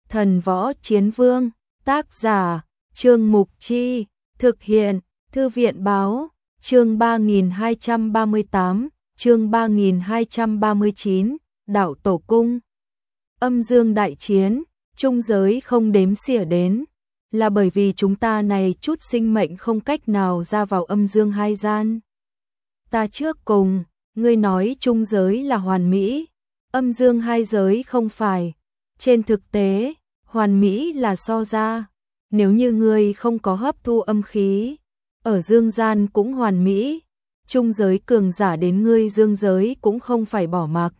Thần Võ Chiến Vương, tác giả, Trương Mục Chi, thực hiện, Thư viện Báo, chương 3238, chương 3239, Đạo Tổ Cung. Âm dương đại chiến, trung giới không đếm xỉa đến, là bởi vì chúng ta này chút sinh mệnh không cách nào ra vào âm dương hai gian. Ta trước cùng, ngươi nói trung giới là hoàn mỹ, âm dương hai giới không phải. Trên thực tế, hoàn mỹ là so ra, nếu như ngươi không có hấp thu âm khí, ở dương gian cũng hoàn mỹ, trung giới cường giả đến ngươi dương giới cũng không phải bỏ mặc.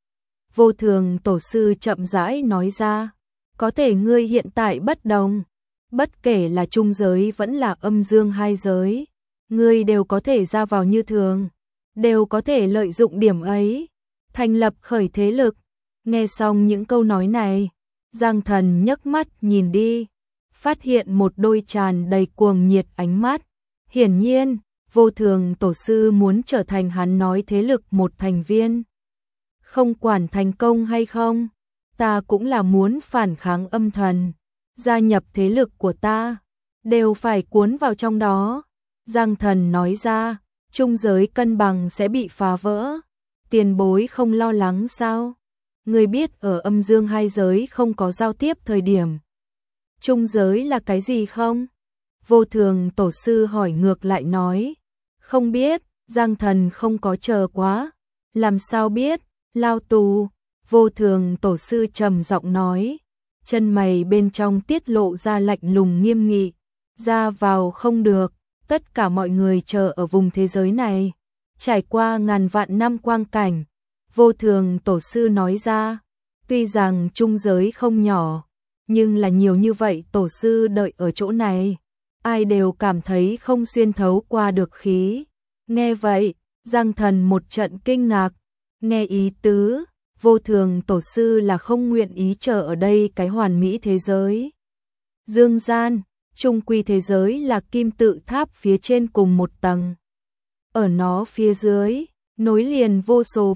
Vô Thường tổ sư chậm rãi nói ra, có thể ngươi hiện tại bất đồng, bất kể là trung giới vẫn là âm dương hai giới, ngươi đều có thể ra vào như thường, đều có thể lợi dụng điểm ấy, thành lập khởi thế lực. Nghe xong những câu nói này, Giang Thần nhấc mắt nhìn đi, phát hiện một đôi tràn đầy cuồng nhiệt ánh mắt. Hiển nhiên, Vô Thường tổ sư muốn trở thành hắn nói thế lực một thành viên. Không quản thành công hay không, ta cũng là muốn phản kháng âm thần, gia nhập thế lực của ta, đều phải cuốn vào trong đó. Giang Thần nói ra, trung giới cân bằng sẽ bị phá vỡ, tiền bối không lo lắng sao? Ngươi biết ở âm dương hai giới không có giao tiếp thời điểm. Trung giới là cái gì không? Vô Thường tổ sư hỏi ngược lại nói. Không biết, Giang Thần không có chờ quá. Làm sao biết, lao tù. Vô Thường tổ sư trầm giọng nói. Chân mày bên trong tiết lộ ra lạnh lùng nghiêm nghị. Ra vào không được, tất cả mọi người chờ ở vùng thế giới này. Trải qua ngàn vạn năm quang cảnh. Vô Thường tổ sư nói ra, tuy rằng trung giới không nhỏ, nhưng là nhiều như vậy tổ sư đợi ở chỗ này, ai đều cảm thấy không xuyên thấu qua được khí. Nghe vậy, Giang Thần một trận kinh ngạc, nghe ý tứ, Vô Thường tổ sư là không nguyện ý chờ ở đây cái hoàn mỹ thế giới. Dương gian, trung quy thế giới là kim tự tháp phía trên cùng một tầng. Ở nó phía dưới, nối liền vô số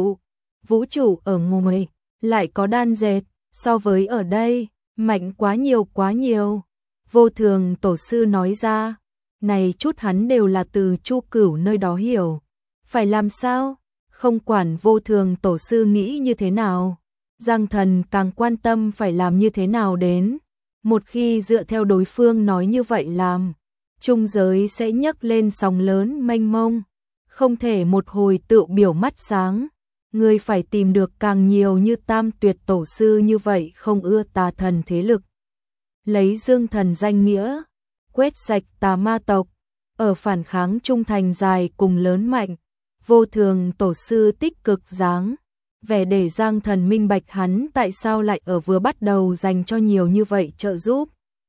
vũ trụ ở ngoài, lại có đan dệt, so với ở đây, mạnh quá nhiều. Vô Thường tổ sư nói ra, này chút hắn đều là từ Chu Cửu nơi đó hiểu. Phải làm sao? Không quản Vô Thường tổ sư nghĩ như thế nào, Giang Thần càng quan tâm phải làm như thế nào đến. Một khi dựa theo đối phương nói như vậy làm, trung giới sẽ nhấc lên sóng lớn mênh mông, không thể một hồi tự biểu mắt sáng. Ngươi phải tìm được càng nhiều như Tam Tuyệt tổ sư như vậy không ưa tà thần thế lực. Lấy Dương Thần danh nghĩa, quét sạch tà ma tộc, ở phản kháng trung thành dài cùng lớn mạnh. Vô Thường tổ sư tích cực dáng vẻ để Giang Thần minh bạch hắn tại sao lại ở vừa bắt đầu dành cho nhiều như vậy trợ giúp.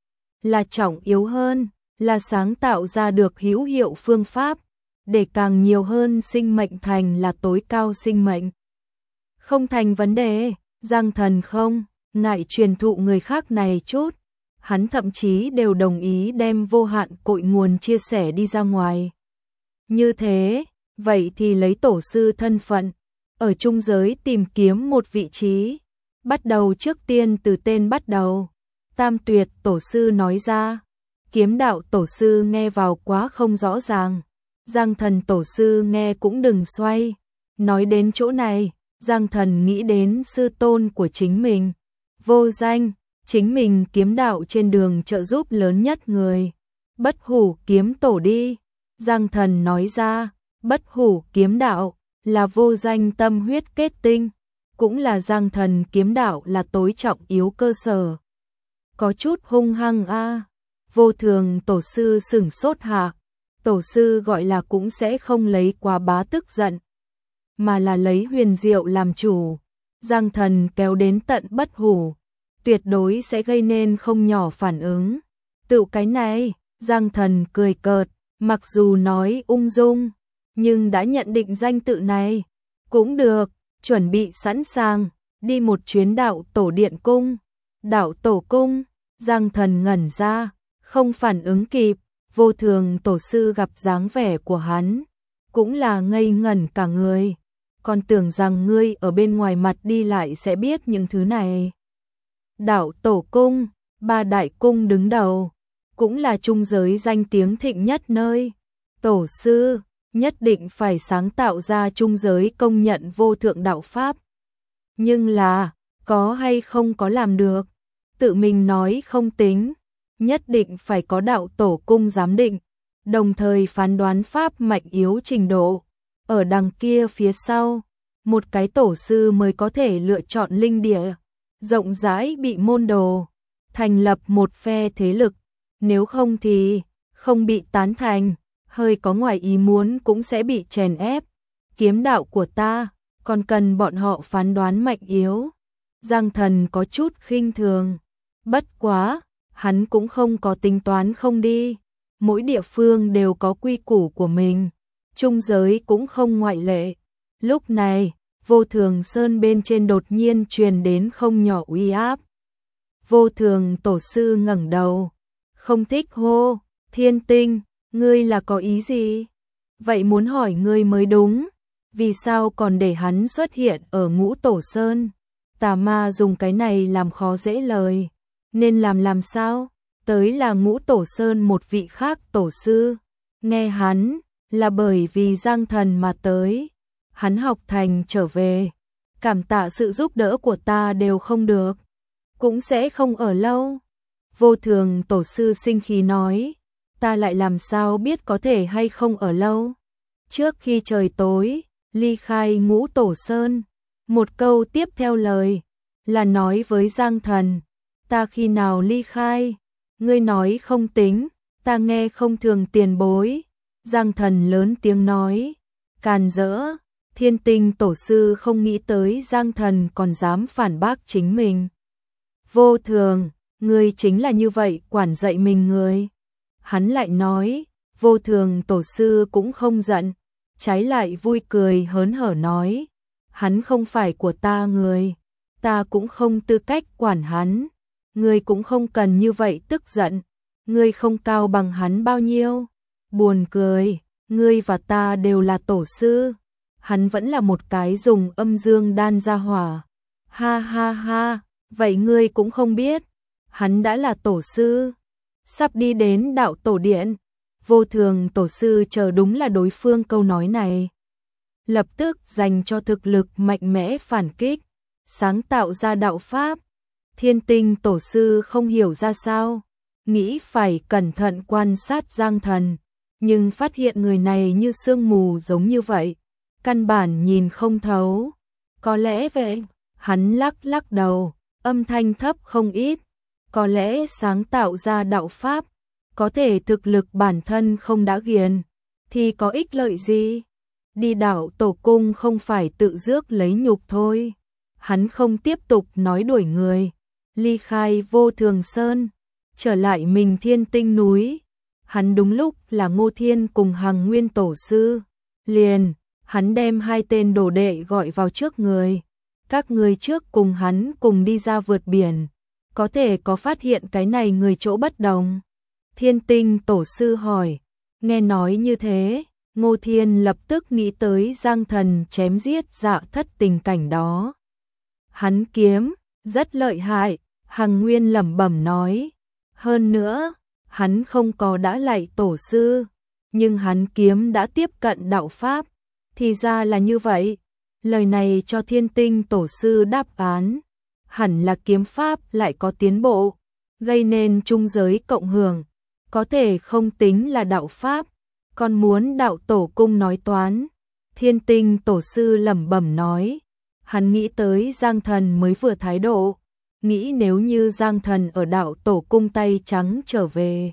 Là trọng yếu hơn, là sáng tạo ra được hữu hiệu phương pháp, để càng nhiều hơn sinh mệnh thành là tối cao sinh mệnh. Không thành vấn đề, Giang Thần không ngại truyền thụ người khác này chút, hắn thậm chí đều đồng ý đem vô hạn cội nguồn chia sẻ đi ra ngoài. Như thế, vậy thì lấy tổ sư thân phận, ở trung giới tìm kiếm một vị trí, bắt đầu trước tiên từ tên bắt đầu. Tam Tuyệt tổ sư nói ra, Kiếm Đạo tổ sư nghe vào quá không rõ ràng. Giang Thần tổ sư nghe cũng đừng xoay. Nói đến chỗ này, Giang Thần nghĩ đến sư tôn của chính mình, Vô Danh, chính mình kiếm đạo trên đường trợ giúp lớn nhất người. Bất Hủ kiếm tổ đi. Giang Thần nói ra, Bất Hủ kiếm đạo là Vô Danh tâm huyết kết tinh, cũng là Giang Thần kiếm đạo là tối trọng yếu cơ sở. Có chút hung hăng a. Vô Thường tổ sư sửng sốt hạ. Tổ sư gọi là cũng sẽ không lấy quá bá tức giận, mà là lấy huyền diệu làm chủ. Giang Thần kéo đến tận Bất Hủ, tuyệt đối sẽ gây nên không nhỏ phản ứng. Tự cái này, Giang Thần cười cợt, mặc dù nói ung dung, nhưng đã nhận định danh tự này. Cũng được, chuẩn bị sẵn sàng, đi một chuyến đạo tổ điện cung. Đạo tổ cung, Giang Thần ngẩn ra, không phản ứng kịp. Vô Thường tổ sư gặp dáng vẻ của hắn, cũng là ngây ngẩn cả người, còn tưởng rằng ngươi ở bên ngoài mặt đi lại sẽ biết những thứ này. Đạo Tổ Cung, ba đại cung đứng đầu, cũng là trung giới danh tiếng thịnh nhất nơi. Tổ sư nhất định phải sáng tạo ra trung giới công nhận vô thượng đạo Pháp. Nhưng là, có hay không có làm được, tự mình nói không tính, nhất định phải có đạo Tổ Cung giám định, đồng thời phán đoán Pháp mạnh yếu trình độ. Ở đằng kia phía sau, một cái tổ sư mới có thể lựa chọn linh địa, rộng rãi bị môn đồ, thành lập một phe thế lực, nếu không thì không bị tán thành, hơi có ngoài ý muốn cũng sẽ bị chèn ép. Kiếm đạo của ta, còn cần bọn họ phán đoán mạnh yếu. Giang Thần có chút khinh thường, bất quá, hắn cũng không có tính toán không đi, mỗi địa phương đều có quy củ của mình, trung giới cũng không ngoại lệ. Lúc này, Vô Thường Sơn bên trên đột nhiên truyền đến không nhỏ uy áp. Vô Thường tổ sư ngẩng đầu, không thích hô, Thiên Tinh, ngươi là có ý gì? Vậy muốn hỏi ngươi mới đúng, vì sao còn để hắn xuất hiện ở Ngũ Tổ Sơn? Tà ma dùng cái này làm khó dễ lời, nên làm sao? Tới là Ngũ Tổ Sơn một vị khác tổ sư, nghe hắn, là bởi vì Giang Thần mà tới. Hắn học thành trở về, cảm tạ sự giúp đỡ của ta đều không được, cũng sẽ không ở lâu. Vô Thường tổ sư sinh khí nói, ta lại làm sao biết có thể hay không ở lâu. Trước khi trời tối, ly khai Ngũ Tổ Sơn, một câu tiếp theo lời, là nói với Giang Thần, ta khi nào ly khai, ngươi nói không tính, ta nghe không thường tiền bối. Giang Thần lớn tiếng nói, càn rỡ. Thiên Tinh tổ sư không nghĩ tới Giang Thần còn dám phản bác chính mình. Vô Thường, ngươi chính là như vậy quản dạy mình người. Hắn lại nói, Vô Thường tổ sư cũng không giận, trái lại vui cười hớn hở nói, hắn không phải của ta người, ta cũng không tư cách quản hắn, ngươi cũng không cần như vậy tức giận, ngươi không cao bằng hắn bao nhiêu. Buồn cười, ngươi và ta đều là tổ sư. Hắn vẫn là một cái dùng âm dương đan ra hỏa. Ha ha ha, vậy ngươi cũng không biết, hắn đã là tổ sư, sắp đi đến đạo tổ điện. Vô Thường tổ sư chờ đúng là đối phương câu nói này, lập tức dành cho thực lực mạnh mẽ phản kích, sáng tạo ra đạo Pháp. Thiên Tinh tổ sư không hiểu ra sao, nghĩ phải cẩn thận quan sát Giang Thần, nhưng phát hiện người này như sương mù giống như vậy, căn bản nhìn không thấu. Có lẽ vậy, hắn lắc lắc đầu, âm thanh thấp không ít, có lẽ sáng tạo ra đạo Pháp, có thể thực lực bản thân không đã ghiền, thì có ích lợi gì? Đi đạo tổ cung không phải tự rước lấy nhục thôi. Hắn không tiếp tục nói đuổi người, ly khai Vô Thường Sơn, trở lại mình Thiên Tinh núi. Hắn đúng lúc là Ngô Thiên cùng Hằng Nguyên tổ sư, liền hắn đem hai tên đồ đệ gọi vào trước người. Các người trước cùng hắn cùng đi ra vượt biển, có thể có phát hiện cái này người chỗ bất đồng. Thiên Tinh tổ sư hỏi, nghe nói như thế, Ngô Thiên lập tức nghĩ tới Giang Thần chém giết Dạ Thất tình cảnh đó. Hắn kiếm, rất lợi hại, Hằng Nguyên lẩm bẩm nói. Hơn nữa, hắn không có đã lạy tổ sư, nhưng hắn kiếm đã tiếp cận đạo Pháp. Thì ra là như vậy, lời này cho Thiên Tinh tổ sư đáp án, hẳn là kiếm pháp lại có tiến bộ, gây nên trung giới cộng hưởng, có thể không tính là đạo Pháp, còn muốn đạo tổ cung nói toán. Thiên Tinh tổ sư lẩm bẩm nói, hắn nghĩ tới Giang Thần mới vừa thái độ, nghĩ nếu như Giang Thần ở đạo tổ cung tay trắng trở về,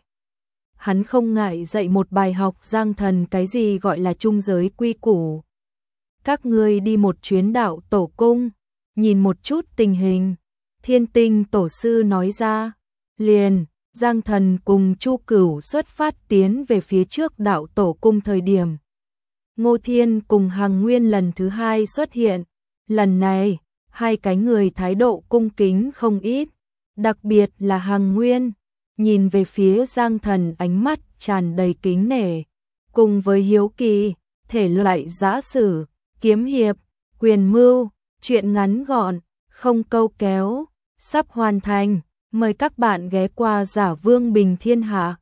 hắn không ngại dạy một bài học Giang Thần cái gì gọi là trung giới quy củ. Các ngươi đi một chuyến đạo tổ cung, nhìn một chút tình hình. Thiên Tinh tổ sư nói ra, liền, Giang Thần cùng Chu Cửu xuất phát tiến về phía trước đạo tổ cung thời điểm. Ngô Thiên cùng Hằng Nguyên lần thứ hai xuất hiện, lần này, hai cái người thái độ cung kính không ít, đặc biệt là Hằng Nguyên, nhìn về phía Giang Thần ánh mắt tràn đầy kính nể, cùng với hiếu kỳ, thể loại giã sử, kiếm hiệp, quyền mưu, chuyện ngắn gọn, không câu kéo, sắp hoàn thành. Mời các bạn ghé qua Giả Vương Bình Thiên Hạ.